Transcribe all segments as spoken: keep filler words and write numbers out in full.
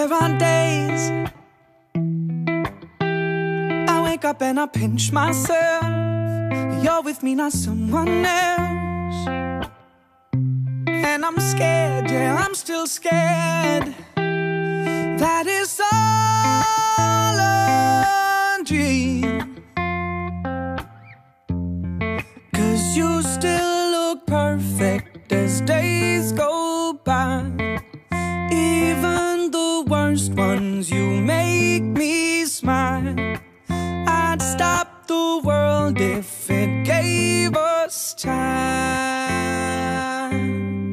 There are days I wake up and I pinch myself. You're with me, not someone else. And I'm scared, yeah, I'm still scared that it's all a dream. 'Cause you still look perfect as days go by. Even the worst ones, you make me smile. I'd stop the world if it gave us time.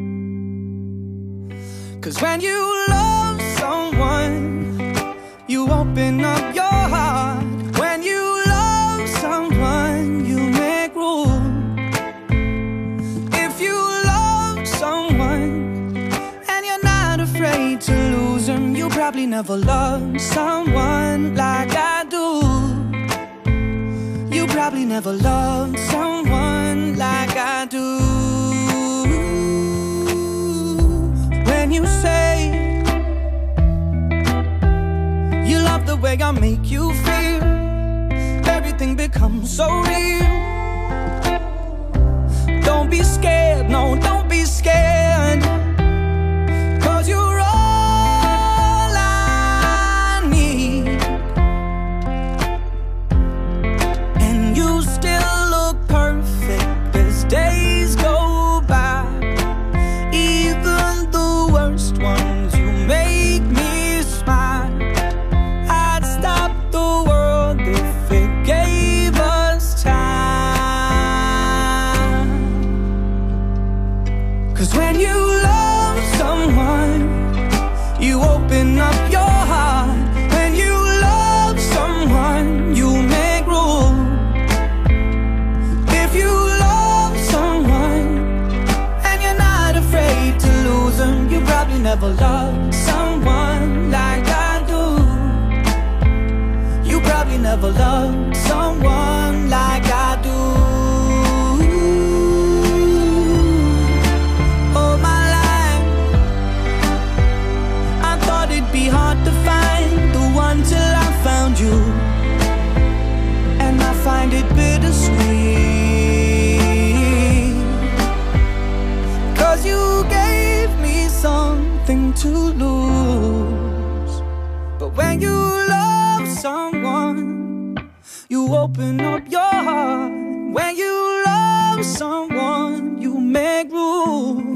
'Cause when you love someone, you open up your heart. When you love someone, you make room. If you love someone and you're not afraid to lose them, you probably never loved someone like I do. You probably never loved someone like I do. When you say you love the way I make you feel, everything becomes so real. Don't be scared, no, don't be scared, 'cause you're all I need. And you still look perfect as days go by. Even the worst ones, you make me smile. I'd stop the world if it gave us time. 'Cause when you love someone, you open up your heart. When you love someone, you make room. If you love someone and you're not afraid to lose them, you probably never loved someone like I do. You probably never loved someone like I do. All my life I thought it'd be hard to find the one till I found you. And I find it bittersweet, 'cause you gave me something to lose. But when you love someone, you open up your heart. When you love someone, you make room.